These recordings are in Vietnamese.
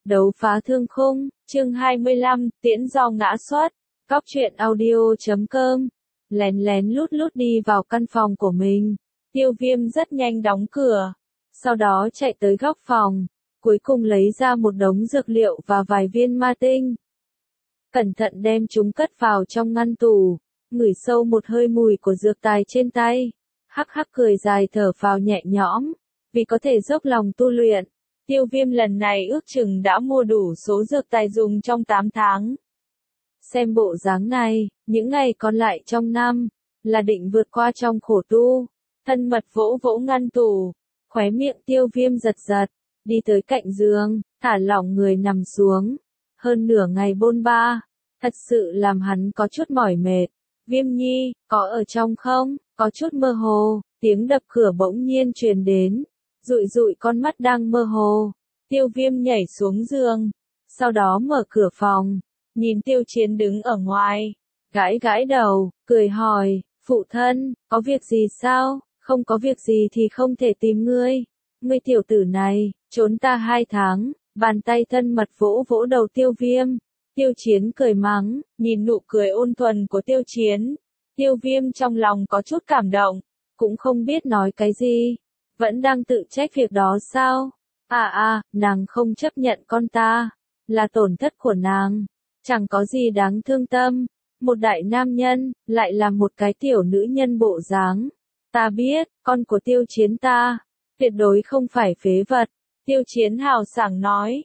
Đấu phá thương khung, chương 25, tiễn do ngã xuất. Cóc truyện audio.com. Lén lén lút lút đi vào căn phòng của mình. Tiêu Viêm rất nhanh đóng cửa. Sau đó chạy tới góc phòng. Cuối cùng lấy ra một đống dược liệu và vài viên ma tinh. Cẩn thận đem chúng cất vào trong ngăn tủ. Ngửi sâu một hơi mùi của dược tài trên tay. Hắc hắc cười dài thở phào nhẹ nhõm. Vì có thể dốc lòng tu luyện. Tiêu Viêm lần này ước chừng đã mua đủ số dược tài dùng trong 8 tháng. Xem bộ dáng này, những ngày còn lại trong năm, là định vượt qua trong khổ tu. Thân mật vỗ vỗ ngăn tủ, khóe miệng Tiêu Viêm giật giật, đi tới cạnh giường, thả lỏng người nằm xuống. Hơn nửa ngày bôn ba, thật sự làm hắn có chút mỏi mệt. Viêm nhi, có ở trong không? Có chút mơ hồ, tiếng đập cửa bỗng nhiên truyền đến. Dụi dụi con mắt đang mơ hồ. Tiêu Viêm nhảy xuống giường. Sau đó mở cửa phòng. Nhìn Tiêu Chiến đứng ở ngoài. Gãi gãi đầu, cười hỏi. Phụ thân, có việc gì sao? Không có việc gì thì không thể tìm ngươi. Ngươi tiểu tử này, trốn ta 2 tháng. Bàn tay thân mật vỗ vỗ đầu Tiêu Viêm. Tiêu Chiến cười mắng. Nhìn nụ cười ôn thuần của Tiêu Chiến. Tiêu Viêm trong lòng có chút cảm động. Cũng không biết nói cái gì. Vẫn đang tự trách việc đó sao? Nàng không chấp nhận con ta. Là tổn thất của nàng. Chẳng có gì đáng thương tâm. Một đại nam nhân, lại là một cái tiểu nữ nhân bộ dáng. Ta biết, con của Tiêu Chiến ta. Tuyệt đối không phải phế vật. Tiêu Chiến hào sảng nói.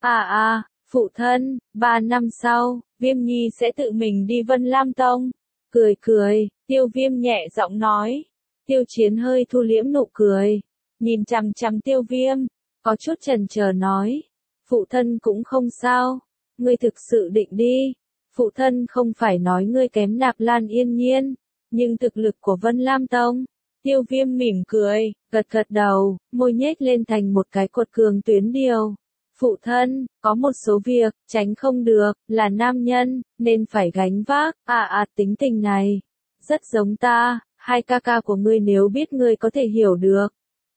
Phụ thân, 3 năm sau, Viêm Nhi sẽ tự mình đi Vân Lam Tông. Cười cười, Tiêu Viêm nhẹ giọng nói. Tiêu Chiến hơi thu liễm nụ cười, nhìn chằm chằm Tiêu Viêm, có chút chần chờ nói, phụ thân cũng không sao, ngươi thực sự định đi, phụ thân không phải nói ngươi kém Nạp Lan Yên Nhiên, nhưng thực lực của Vân Lam Tông. Tiêu Viêm mỉm cười, gật gật đầu, môi nhếch lên thành một cái cột cường tuyến điều. Phụ thân, có một số việc, tránh không được, là nam nhân, nên phải gánh vác. Tính tình này, rất giống ta. 2 ca ca của ngươi nếu biết ngươi có thể hiểu được.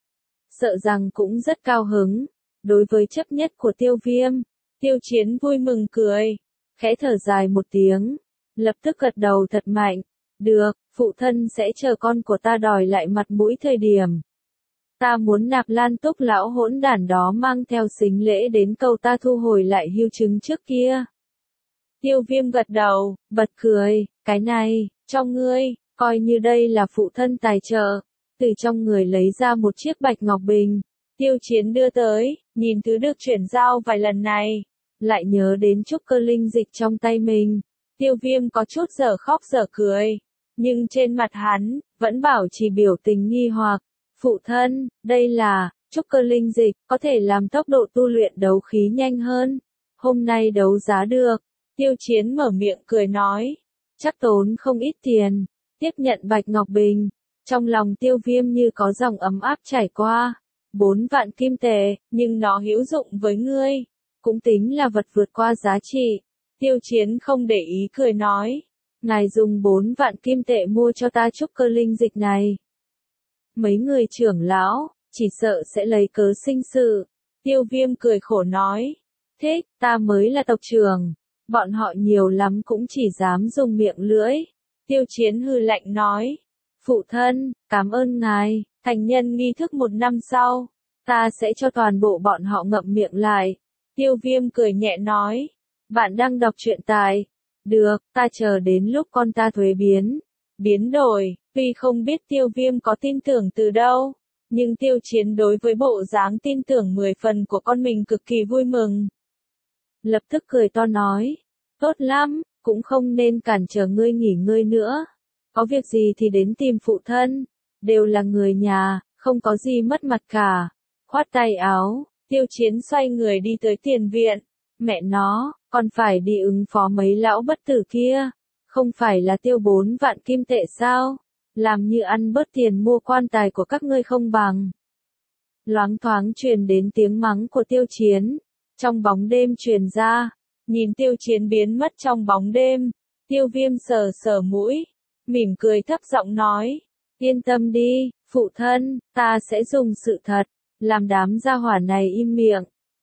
Sợ rằng cũng rất cao hứng. Đối với chấp nhất của Tiêu Viêm, Tiêu Chiến vui mừng cười. Khẽ thở dài một tiếng. Lập tức gật đầu thật mạnh. Được, phụ thân sẽ chờ con của ta đòi lại mặt mũi thời điểm. Ta muốn Nạp Lan Túc lão hỗn đản đó mang theo sính lễ đến cầu ta thu hồi lại hưu chứng trước kia. Tiêu Viêm gật đầu, bật cười. Cái này, cho ngươi. Coi như đây là phụ thân tài trợ. Từ trong người lấy ra một chiếc bạch ngọc bình. Tiêu Chiến đưa tới, nhìn thứ được chuyển giao vài lần này. Lại nhớ đến trúc cơ linh dịch trong tay mình. Tiêu Viêm có chút dở khóc dở cười. Nhưng trên mặt hắn, vẫn bảo trì biểu tình nghi hoặc. Phụ thân, đây là, trúc cơ linh dịch, có thể làm tốc độ tu luyện đấu khí nhanh hơn. Hôm nay đấu giá được. Tiêu Chiến mở miệng cười nói. Chắc tốn không ít tiền. Tiếp nhận bạch ngọc bình, trong lòng Tiêu Viêm như có dòng ấm áp chảy qua. 4 vạn kim tệ, nhưng nó hữu dụng với ngươi, cũng tính là vật vượt qua giá trị. Tiêu Chiến không để ý cười nói, ngài dùng 4 vạn kim tệ mua cho ta trúc cơ linh dịch này. Mấy người trưởng lão, chỉ sợ sẽ lấy cớ sinh sự. Tiêu Viêm cười khổ nói, thích, ta mới là tộc trưởng, bọn họ nhiều lắm cũng chỉ dám dùng miệng lưỡi. Tiêu Chiến hừ lạnh nói, phụ thân, cảm ơn ngài, thành nhân nghi thức 1 năm sau, ta sẽ cho toàn bộ bọn họ ngậm miệng lại. Tiêu Viêm cười nhẹ nói, bạn đang đọc truyện tại, được, ta chờ đến lúc con ta thuế biến đổi, tuy không biết Tiêu Viêm có tin tưởng từ đâu, nhưng Tiêu Chiến đối với bộ dáng tin tưởng 10 phần của con mình cực kỳ vui mừng. Lập tức cười to nói, tốt lắm. Cũng không nên cản trở ngươi nghỉ ngơi nữa. Có việc gì thì đến tìm phụ thân. Đều là người nhà, không có gì mất mặt cả. Khoát tay áo, Tiêu Chiến xoay người đi tới tiền viện. Mẹ nó, còn phải đi ứng phó mấy lão bất tử kia. Không phải là tiêu 4 vạn kim tệ sao? Làm như ăn bớt tiền mua quan tài của các ngươi không bằng. Loáng thoáng truyền đến tiếng mắng của Tiêu Chiến. Trong bóng đêm truyền ra. Nhìn Tiêu Chiến biến mất trong bóng đêm, Tiêu Viêm sờ sờ mũi, mỉm cười thấp giọng nói, yên tâm đi, phụ thân, ta sẽ dùng sự thật, làm đám gia hỏa này im miệng,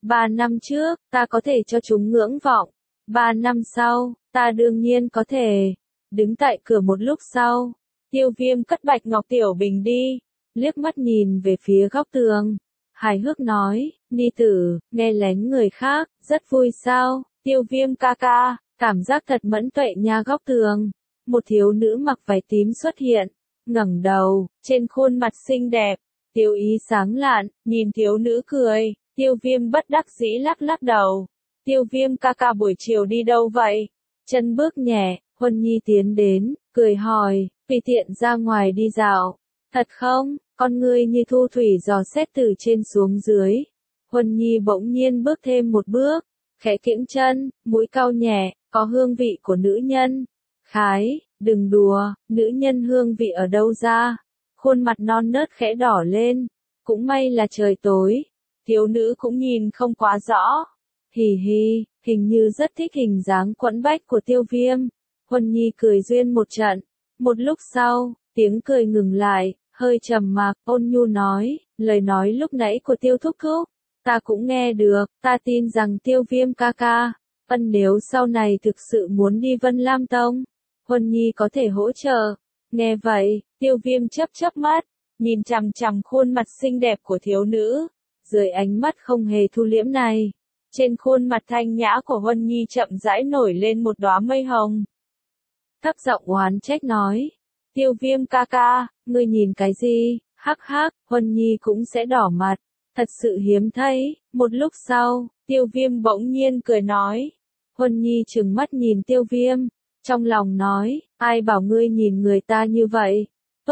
3 năm trước, ta có thể cho chúng ngưỡng vọng. 3 năm sau, ta đương nhiên có thể. Đứng tại cửa một lúc sau, Tiêu Viêm cất Bạch Ngọc Tiểu Bình đi, liếc mắt nhìn về phía góc tường. Hài hước nói, ni tử, nghe lén người khác, rất vui sao, Tiêu Viêm ca ca, cảm giác thật mẫn tuệ nha. Góc tường, một thiếu nữ mặc váy tím xuất hiện, ngẩng đầu, trên khuôn mặt xinh đẹp, tiêu ý sáng lạn, nhìn thiếu nữ cười, Tiêu Viêm bất đắc dĩ lắc lắc đầu. Tiêu Viêm ca ca buổi chiều đi đâu vậy? Chân bước nhẹ, Huân Nhi tiến đến, cười hỏi, tùy tiện ra ngoài đi dạo. Thật không? Con ngươi như thu thủy dò xét từ trên xuống dưới. Huân Nhi bỗng nhiên bước thêm một bước, khẽ kiễng chân, mũi cau nhẹ, có hương vị của nữ nhân. Khái, đừng đùa, nữ nhân hương vị ở đâu ra? Khuôn mặt non nớt khẽ đỏ lên, cũng may là trời tối. Thiếu nữ cũng nhìn không quá rõ. Hì hì, hình như rất thích hình dáng quẫn bách của Tiêu Viêm. Huân Nhi cười duyên một trận. Một lúc sau, tiếng cười ngừng lại, hơi trầm mặc, ôn nhu nói, lời nói lúc nãy của Tiêu thúc thúc, ta cũng nghe được, ta tin rằng Tiêu Viêm ca ca, nếu sau này thực sự muốn đi Vân Lam Tông, Huân Nhi có thể hỗ trợ. Nghe vậy, Tiêu Viêm chớp chớp mắt, nhìn chằm chằm khuôn mặt xinh đẹp của thiếu nữ, dưới ánh mắt không hề thu liễm này. Trên khuôn mặt thanh nhã của Huân Nhi chậm rãi nổi lên một đóa mây hồng. Thấp giọng oán trách nói, Tiêu Viêm ca ca, ngươi nhìn cái gì? Hắc hắc, Huân Nhi cũng sẽ đỏ mặt. Thật sự hiếm thấy. Một lúc sau, Tiêu Viêm bỗng nhiên cười nói. Huân Nhi trừng mắt nhìn Tiêu Viêm, trong lòng nói, ai bảo ngươi nhìn người ta như vậy?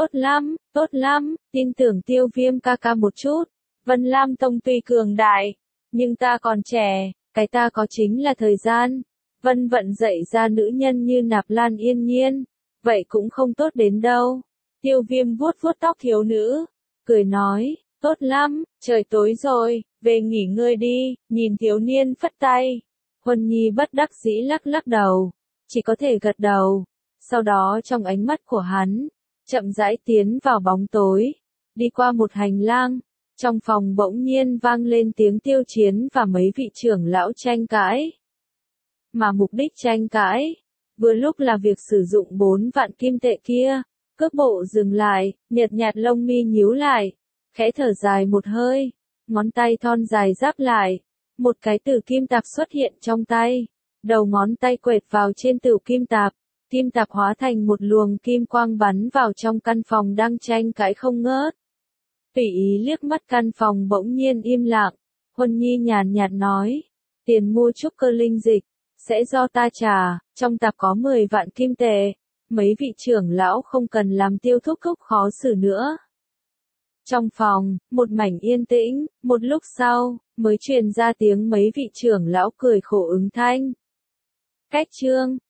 Tốt lắm, tin tưởng Tiêu Viêm ca ca một chút. Vân Lam Tông tuy cường đại, nhưng ta còn trẻ, cái ta có chính là thời gian. Vân vận dạy ra nữ nhân như Nạp Lan Yên Nhiên, vậy cũng không tốt đến đâu. Tiêu Viêm vuốt vuốt tóc thiếu nữ, cười nói, tốt lắm, trời tối rồi, về nghỉ ngơi đi. Nhìn thiếu niên phất tay, Huân Nhi bất đắc dĩ lắc lắc đầu, chỉ có thể gật đầu. Sau đó trong ánh mắt của hắn, chậm rãi tiến vào bóng tối, đi qua một hành lang. Trong phòng bỗng nhiên vang lên tiếng Tiêu Chiến và mấy vị trưởng lão tranh cãi. Mà mục đích tranh cãi, vừa lúc là việc sử dụng 4 vạn kim tệ kia. Cước bộ dừng lại, nhợt nhạt lông mi nhíu lại, khẽ thở dài một hơi, ngón tay thon dài giáp lại, một cái tử kim tạp xuất hiện trong tay, đầu ngón tay quệt vào trên tử kim tạp hóa thành một luồng kim quang bắn vào trong căn phòng đang tranh cãi không ngớt. Tùy ý liếc mắt căn phòng bỗng nhiên im lặng, Huân Nhi nhàn nhạt nói, tiền mua trúc cơ linh dịch, sẽ do ta trả, trong tạp có 10 vạn kim tệ, mấy vị trưởng lão không cần làm Tiêu thúc thúc khó xử nữa. Trong phòng, một mảnh yên tĩnh, một lúc sau, mới truyền ra tiếng mấy vị trưởng lão cười khổ ứng thanh. Cách chương